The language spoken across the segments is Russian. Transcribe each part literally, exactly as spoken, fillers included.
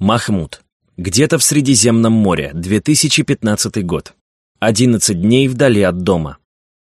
Махмуд. Где-то в Средиземном море, две тысячи пятнадцатый год. Одиннадцать дней вдали от дома.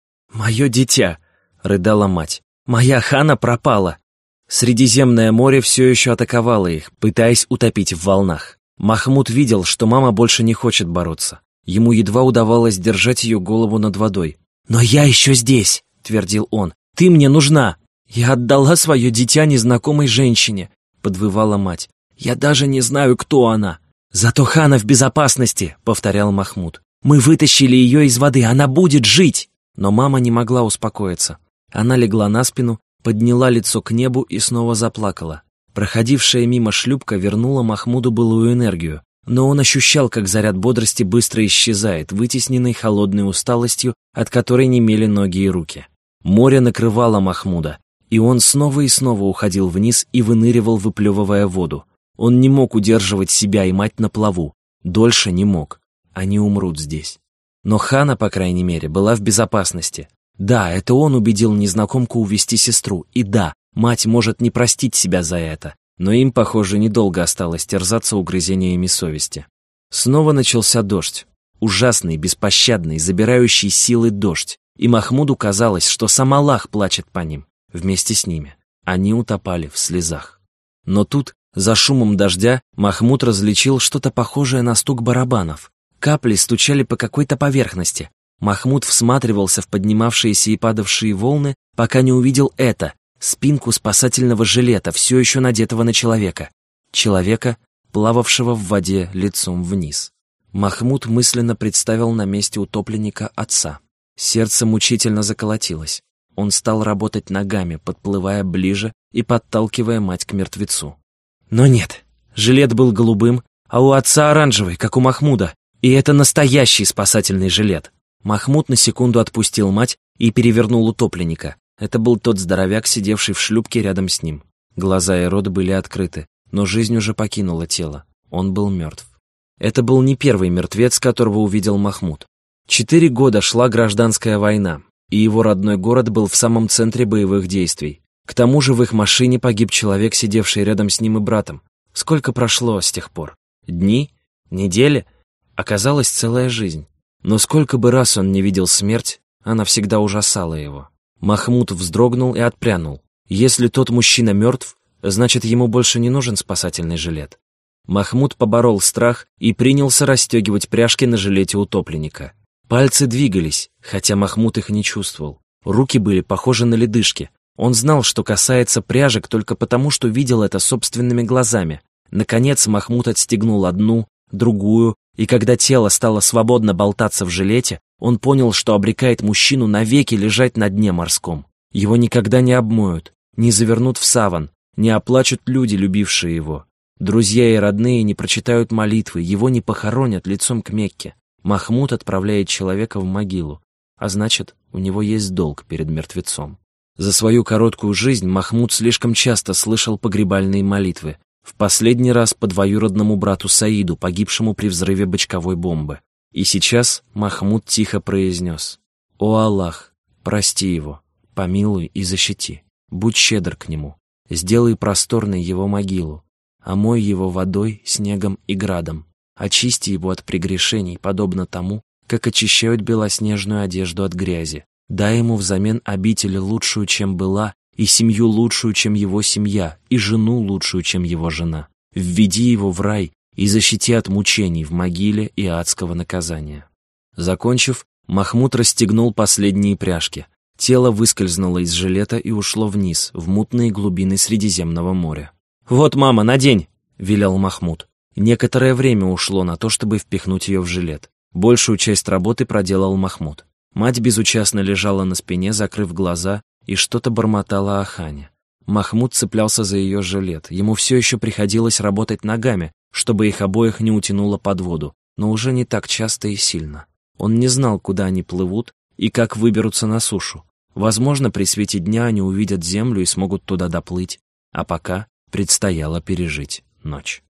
«Мое дитя!» — рыдала мать. «Моя Хана пропала!» Средиземное море все еще атаковало их, пытаясь утопить в волнах. Махмуд видел, что мама больше не хочет бороться. Ему едва удавалось держать ее голову над водой. «Но я еще здесь!» — твердил он. «Ты мне нужна!» «Я отдала свое дитя незнакомой женщине!» — подвывала мать. «Я даже не знаю, кто она!» «Зато Хана в безопасности!» — повторял Махмуд. «Мы вытащили ее из воды, она будет жить!» Но мама не могла успокоиться. Она легла на спину, подняла лицо к небу и снова заплакала. Проходившая мимо шлюпка вернула Махмуду былую энергию, но он ощущал, как заряд бодрости быстро исчезает, вытесненный холодной усталостью, от которой немели ноги и руки. Море накрывало Махмуда, и он снова и снова уходил вниз и выныривал, выплевывая воду. Он не мог удерживать себя и мать на плаву. Дольше не мог. Они умрут здесь. Но Хана, по крайней мере, была в безопасности. Да, это он убедил незнакомку увести сестру. И да, мать может не простить себя за это. Но им, похоже, недолго осталось терзаться угрызениями совести. Снова начался дождь. Ужасный, беспощадный, забирающий силы дождь. И Махмуду казалось, что сам Аллах плачет по ним. Вместе с ними. Они утопали в слезах. Но тут, за шумом дождя, Махмуд различил что-то похожее на стук барабанов. Капли стучали по какой-то поверхности. Махмуд всматривался в поднимавшиеся и падавшие волны, пока не увидел это — спинку спасательного жилета, все еще надетого на человека. Человека, плававшего в воде лицом вниз. Махмуд мысленно представил на месте утопленника отца. Сердце мучительно заколотилось. Он стал работать ногами, подплывая ближе и подталкивая мать к мертвецу. Но нет, жилет был голубым, а у отца оранжевый, как у Махмуда. И это настоящий спасательный жилет. Махмуд на секунду отпустил мать и перевернул утопленника. Это был тот здоровяк, сидевший в шлюпке рядом с ним. Глаза и рот были открыты, но жизнь уже покинула тело. Он был мертв. Это был не первый мертвец, которого увидел Махмуд. Четыре года шла гражданская война, и его родной город был в самом центре боевых действий. К тому же в их машине погиб человек, сидевший рядом с ним и братом. Сколько прошло с тех пор? Дни? Недели? Оказалась целая жизнь. Но сколько бы раз он не видел смерть, она всегда ужасала его. Махмуд вздрогнул и отпрянул. Если тот мужчина мертв, значит, ему больше не нужен спасательный жилет. Махмуд поборол страх и принялся расстегивать пряжки на жилете утопленника. Пальцы двигались, хотя Махмуд их не чувствовал. Руки были похожи на ледышки. Он знал, что касается пряжек только потому, что видел это собственными глазами. Наконец Махмуд отстегнул одну, другую, и когда тело стало свободно болтаться в жилете, он понял, что обрекает мужчину навеки лежать на дне морском. Его никогда не обмоют, не завернут в саван, не оплачут люди, любившие его. Друзья и родные не прочитают молитвы, его не похоронят лицом к Мекке. Махмуд отправляет человека в могилу, а значит, у него есть долг перед мертвецом. За свою короткую жизнь Махмуд слишком часто слышал погребальные молитвы. В последний раз по двоюродному брату Саиду, погибшему при взрыве бочковой бомбы. И сейчас Махмуд тихо произнес: «О Аллах, прости его, помилуй и защити, будь щедр к нему, сделай просторной его могилу, омой его водой, снегом и градом, очисти его от прегрешений, подобно тому, как очищают белоснежную одежду от грязи, дай ему взамен обитель лучшую, чем была, и семью лучшую, чем его семья, и жену лучшую, чем его жена. Введи его в рай и защити от мучений в могиле и адского наказания». Закончив, Махмуд расстегнул последние пряжки. Тело выскользнуло из жилета и ушло вниз, в мутные глубины Средиземного моря. «Вот, мама, надень!» — велел Махмуд. Некоторое время ушло на то, чтобы впихнуть ее в жилет. Большую часть работы проделал Махмуд. Мать безучастно лежала на спине, закрыв глаза, и что-то бормотала о Хане. Махмуд цеплялся за ее жилет. Ему все еще приходилось работать ногами, чтобы их обоих не утянуло под воду, но уже не так часто и сильно. Он не знал, куда они плывут и как выберутся на сушу. Возможно, при свете дня они увидят землю и смогут туда доплыть, а пока предстояло пережить ночь.